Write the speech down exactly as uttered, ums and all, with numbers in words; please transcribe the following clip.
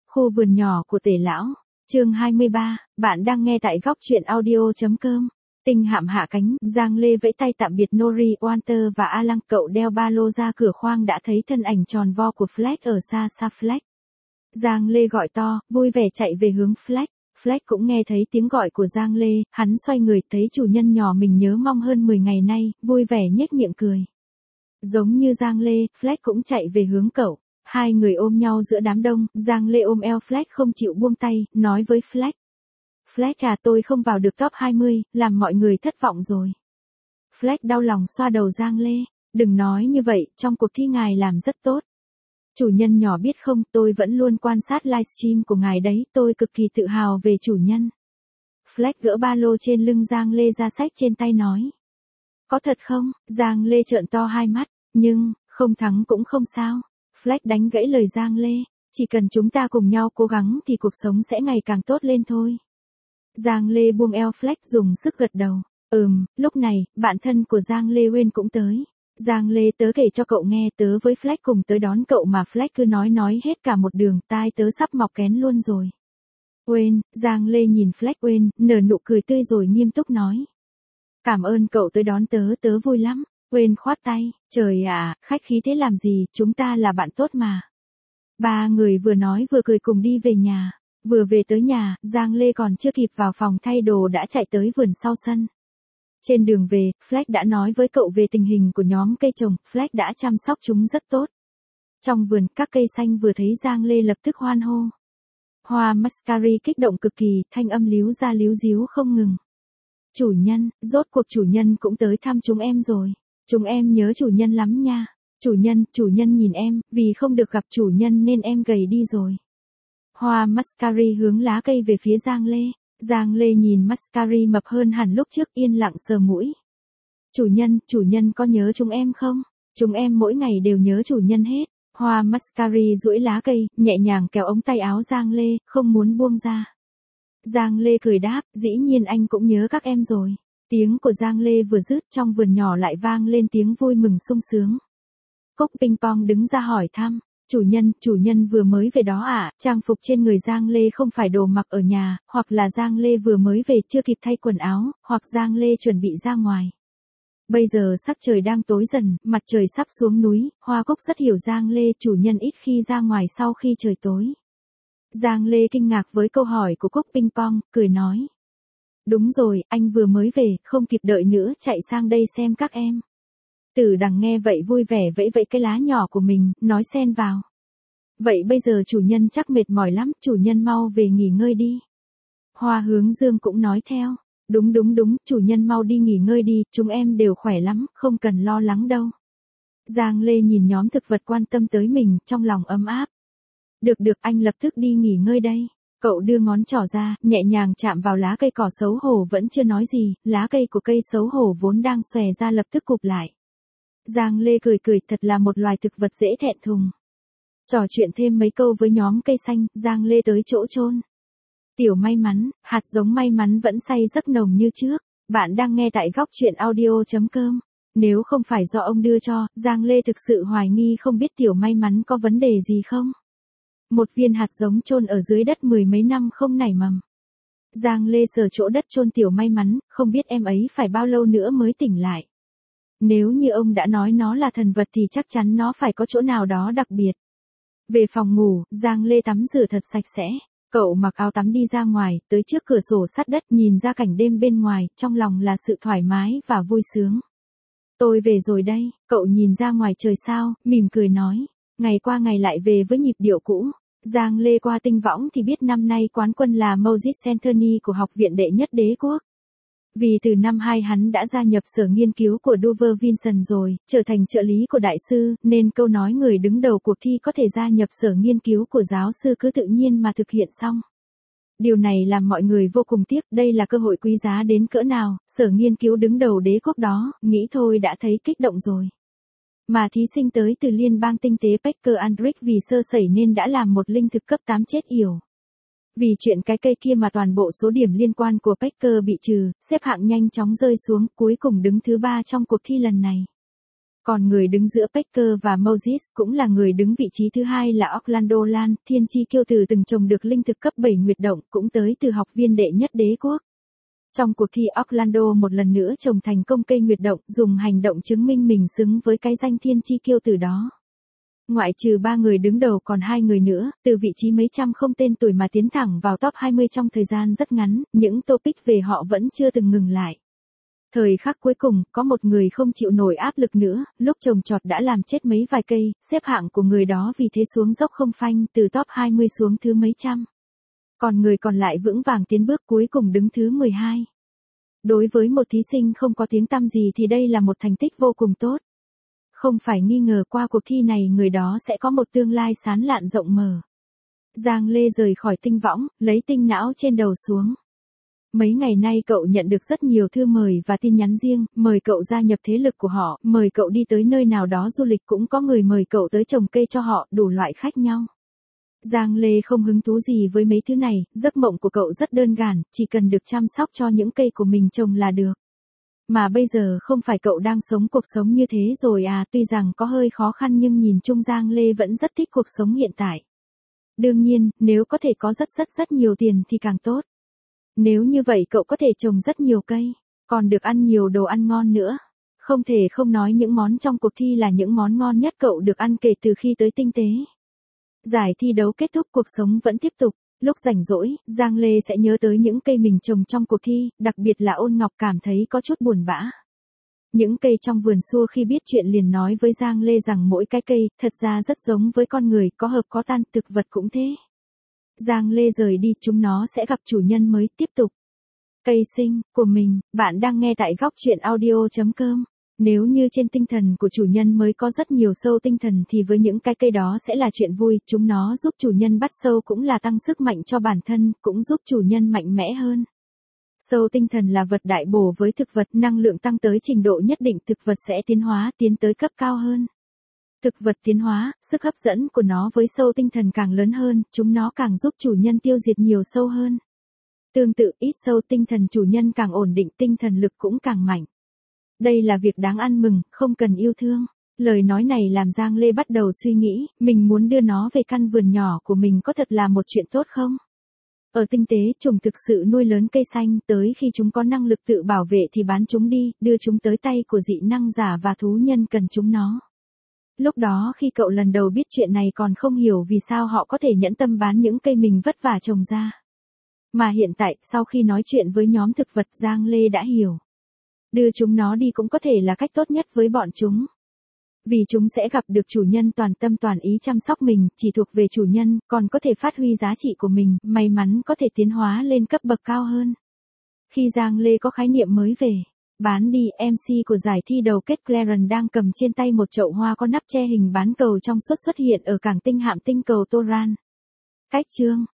Khu vườn nhỏ của Tề lão. Chương hai mươi ba, bạn đang nghe tại góc truyện audio chấm com. Tinh hạm hạ cánh, Giang Lê vẫy tay tạm biệt Nori, Walter và A Lăng. Cậu đeo ba lô ra cửa khoang đã thấy thân ảnh tròn vo của Flack ở xa xa. Flack. Giang Lê gọi to, vui vẻ chạy về hướng Flack. Flack cũng nghe thấy tiếng gọi của Giang Lê, hắn xoay người thấy chủ nhân nhỏ mình nhớ mong hơn mười ngày nay, vui vẻ nhếch miệng cười. Giống như Giang Lê, Flack cũng chạy về hướng cậu. Hai người ôm nhau giữa đám đông, Giang Lê ôm eo Flack không chịu buông tay, nói với Flack. Flack à, tôi không vào được top hai mươi, làm mọi người thất vọng rồi. Flack đau lòng xoa đầu Giang Lê, đừng nói như vậy, trong cuộc thi ngài làm rất tốt. Chủ nhân nhỏ biết không, tôi vẫn luôn quan sát livestream của ngài đấy, tôi cực kỳ tự hào về chủ nhân. Flack gỡ ba lô trên lưng Giang Lê ra xách trên tay nói. Có thật không? Giang Lê trợn to hai mắt, nhưng, không thắng cũng không sao. Flack đánh gãy lời Giang Lê, chỉ cần chúng ta cùng nhau cố gắng thì cuộc sống sẽ ngày càng tốt lên thôi. Giang Lê buông eo Flack dùng sức gật đầu. Ừm, lúc này, bạn thân của Giang Lê Uyên cũng tới. Giang Lê tớ kể cho cậu nghe, tớ với Flack cùng tới đón cậu mà Flack cứ nói nói hết cả một đường, tai tớ sắp mọc kén luôn rồi. Uyên, Giang Lê nhìn Flack. Uyên, nở nụ cười tươi rồi nghiêm túc nói. Cảm ơn cậu tới đón tớ, tớ vui lắm. Uyên khoát tay, trời ạ, khách khí thế làm gì, chúng ta là bạn tốt mà. Ba người vừa nói vừa cười cùng đi về nhà. Vừa về tới nhà, Giang Lê còn chưa kịp vào phòng thay đồ đã chạy tới vườn sau sân. Trên đường về, Flack đã nói với cậu về tình hình của nhóm cây trồng, Flack đã chăm sóc chúng rất tốt. Trong vườn, các cây xanh vừa thấy Giang Lê lập tức hoan hô. Hoa Mascari kích động cực kỳ, thanh âm líu ra líu díu không ngừng. Chủ nhân, rốt cuộc chủ nhân cũng tới thăm chúng em rồi. Chúng em nhớ chủ nhân lắm nha. Chủ nhân, chủ nhân nhìn em, vì không được gặp chủ nhân nên em gầy đi rồi. Hoa Mascari hướng lá cây về phía Giang Lê. Giang Lê nhìn Mascari mập hơn hẳn lúc trước, yên lặng sờ mũi. Chủ nhân, chủ nhân có nhớ chúng em không? Chúng em mỗi ngày đều nhớ chủ nhân hết. Hoa Mascari duỗi lá cây, nhẹ nhàng kéo ống tay áo Giang Lê, không muốn buông ra. Giang Lê cười đáp, dĩ nhiên anh cũng nhớ các em rồi. Tiếng của Giang Lê vừa dứt, trong vườn nhỏ lại vang lên tiếng vui mừng sung sướng. Cốc Ping Pong đứng ra hỏi thăm. Chủ nhân, chủ nhân vừa mới về đó à? Trang phục trên người Giang Lê không phải đồ mặc ở nhà, hoặc là Giang Lê vừa mới về chưa kịp thay quần áo, hoặc Giang Lê chuẩn bị ra ngoài. Bây giờ sắc trời đang tối dần, mặt trời sắp xuống núi, Hoa Cúc rất hiểu Giang Lê, chủ nhân ít khi ra ngoài sau khi trời tối. Giang Lê kinh ngạc với câu hỏi của Cúc Ping Pong, cười nói. Đúng rồi, anh vừa mới về, không kịp đợi nữa, chạy sang đây xem các em. Tử Đằng nghe vậy vui vẻ vẫy vẫy cái lá nhỏ của mình, nói xen vào. Vậy bây giờ chủ nhân chắc mệt mỏi lắm, chủ nhân mau về nghỉ ngơi đi. Hoa Hướng Dương cũng nói theo. Đúng đúng đúng, chủ nhân mau đi nghỉ ngơi đi, chúng em đều khỏe lắm, không cần lo lắng đâu. Giang Lê nhìn nhóm thực vật quan tâm tới mình, trong lòng ấm áp. Được được, anh lập tức đi nghỉ ngơi đây. Cậu đưa ngón trỏ ra, nhẹ nhàng chạm vào lá cây cỏ xấu hổ vẫn chưa nói gì, lá cây của cây xấu hổ vốn đang xòe ra lập tức cụp lại. Giang Lê cười cười, thật là một loài thực vật dễ thẹn thùng. Trò chuyện thêm mấy câu với nhóm cây xanh, Giang Lê tới chỗ chôn. Tiểu may mắn, hạt giống may mắn vẫn say giấc nồng như trước. Bạn đang nghe tại góc truyện audio chấm com. Nếu không phải do ông đưa cho, Giang Lê thực sự hoài nghi không biết tiểu may mắn có vấn đề gì không. Một viên hạt giống chôn ở dưới đất mười mấy năm không nảy mầm. Giang Lê sờ chỗ đất chôn tiểu may mắn, không biết em ấy phải bao lâu nữa mới tỉnh lại. Nếu như ông đã nói nó là thần vật thì chắc chắn nó phải có chỗ nào đó đặc biệt. Về phòng ngủ, Giang Lê tắm rửa thật sạch sẽ. Cậu mặc áo tắm đi ra ngoài, tới trước cửa sổ sát đất nhìn ra cảnh đêm bên ngoài, trong lòng là sự thoải mái và vui sướng. Tôi về rồi đây, cậu nhìn ra ngoài trời sao, mỉm cười nói. Ngày qua ngày lại về với nhịp điệu cũ. Giang Lê qua tinh võng thì biết năm nay quán quân là Moses Anthony của Học viện Đệ nhất Đế quốc. Vì từ năm hai hắn đã gia nhập sở nghiên cứu của Dover Vinson rồi, trở thành trợ lý của đại sư, nên câu nói người đứng đầu cuộc thi có thể gia nhập sở nghiên cứu của giáo sư cứ tự nhiên mà thực hiện xong. Điều này làm mọi người vô cùng tiếc, đây là cơ hội quý giá đến cỡ nào, sở nghiên cứu đứng đầu đế quốc đó, nghĩ thôi đã thấy kích động rồi. Mà thí sinh tới từ liên bang tinh tế Parker Andrick vì sơ sẩy nên đã làm một linh thực cấp tám chết yểu. Vì chuyện cái cây kia mà toàn bộ số điểm liên quan của Parker bị trừ, xếp hạng nhanh chóng rơi xuống, cuối cùng đứng thứ ba trong cuộc thi lần này. Còn người đứng giữa Packer và Moses cũng là người đứng vị trí thứ hai là Orlando Lan, thiên chi kiêu tử từng trồng được linh thực cấp bảy nguyệt động, cũng tới từ học viên đệ nhất đế quốc. Trong cuộc thi Orlando một lần nữa trồng thành công cây nguyệt động, dùng hành động chứng minh mình xứng với cái danh thiên chi kiêu tử đó. Ngoại trừ ba người đứng đầu còn hai người nữa, từ vị trí mấy trăm không tên tuổi mà tiến thẳng vào top hai mươi trong thời gian rất ngắn, những topic về họ vẫn chưa từng ngừng lại. Thời khắc cuối cùng, có một người không chịu nổi áp lực nữa, lúc trồng trọt đã làm chết mấy vài cây, xếp hạng của người đó vì thế xuống dốc không phanh, từ top hai mươi xuống thứ mấy trăm. Còn người còn lại vững vàng tiến bước cuối cùng đứng thứ mười hai. Đối với một thí sinh không có tiếng tăm gì thì đây là một thành tích vô cùng tốt. Không phải nghi ngờ qua cuộc thi này người đó sẽ có một tương lai sáng lạn rộng mở. Giang Lê rời khỏi tinh võng, lấy tinh não trên đầu xuống. Mấy ngày nay cậu nhận được rất nhiều thư mời và tin nhắn riêng, mời cậu gia nhập thế lực của họ, mời cậu đi tới nơi nào đó du lịch, cũng có người mời cậu tới trồng cây cho họ, đủ loại khác nhau. Giang Lê không hứng thú gì với mấy thứ này, giấc mộng của cậu rất đơn giản, chỉ cần được chăm sóc cho những cây của mình trồng là được. Mà bây giờ không phải cậu đang sống cuộc sống như thế rồi à, tuy rằng có hơi khó khăn nhưng nhìn chung Giang Lê vẫn rất thích cuộc sống hiện tại. Đương nhiên, nếu có thể có rất rất rất nhiều tiền thì càng tốt. Nếu như vậy cậu có thể trồng rất nhiều cây, còn được ăn nhiều đồ ăn ngon nữa. Không thể không nói những món trong cuộc thi là những món ngon nhất cậu được ăn kể từ khi tới tinh tế. Giải thi đấu kết thúc, cuộc sống vẫn tiếp tục. Lúc rảnh rỗi, Giang Lê sẽ nhớ tới những cây mình trồng trong cuộc thi, đặc biệt là Ôn Ngọc cảm thấy có chút buồn bã. Những cây trong vườn xua khi biết chuyện liền nói với Giang Lê rằng mỗi cái cây, thật ra rất giống với con người, có hợp có tan, thực vật cũng thế. Giang Lê rời đi, chúng nó sẽ gặp chủ nhân mới, tiếp tục. Cây sinh, của mình, bạn đang nghe tại góc truyện audio chấm com. Nếu như trên tinh thần của chủ nhân mới có rất nhiều sâu tinh thần thì với những cái cây đó sẽ là chuyện vui, chúng nó giúp chủ nhân bắt sâu cũng là tăng sức mạnh cho bản thân, cũng giúp chủ nhân mạnh mẽ hơn. Sâu tinh thần là vật đại bổ với thực vật, năng lượng tăng tới trình độ nhất định thực vật sẽ tiến hóa, tiến tới cấp cao hơn. Thực vật tiến hóa, sức hấp dẫn của nó với sâu tinh thần càng lớn hơn, chúng nó càng giúp chủ nhân tiêu diệt nhiều sâu hơn. Tương tự, ít sâu tinh thần chủ nhân càng ổn định, tinh thần lực cũng càng mạnh. Đây là việc đáng ăn mừng, không cần yêu thương. Lời nói này làm Giang Lê bắt đầu suy nghĩ, mình muốn đưa nó về căn vườn nhỏ của mình có thật là một chuyện tốt không? Ở tinh tế, trùng thực sự nuôi lớn cây xanh, tới khi chúng có năng lực tự bảo vệ thì bán chúng đi, đưa chúng tới tay của dị năng giả và thú nhân cần chúng nó. Lúc đó khi cậu lần đầu biết chuyện này còn không hiểu vì sao họ có thể nhẫn tâm bán những cây mình vất vả trồng ra. Mà hiện tại, sau khi nói chuyện với nhóm thực vật, Giang Lê đã hiểu. Đưa chúng nó đi cũng có thể là cách tốt nhất với bọn chúng. Vì chúng sẽ gặp được chủ nhân toàn tâm toàn ý chăm sóc mình, chỉ thuộc về chủ nhân, còn có thể phát huy giá trị của mình, may mắn có thể tiến hóa lên cấp bậc cao hơn. Khi Giang Lê có khái niệm mới về bán đi, em xê của giải thi đầu kết Clarence đang cầm trên tay một chậu hoa có nắp che hình bán cầu trong suốt xuất hiện ở cảng tinh hạm tinh cầu Toran. Cách chương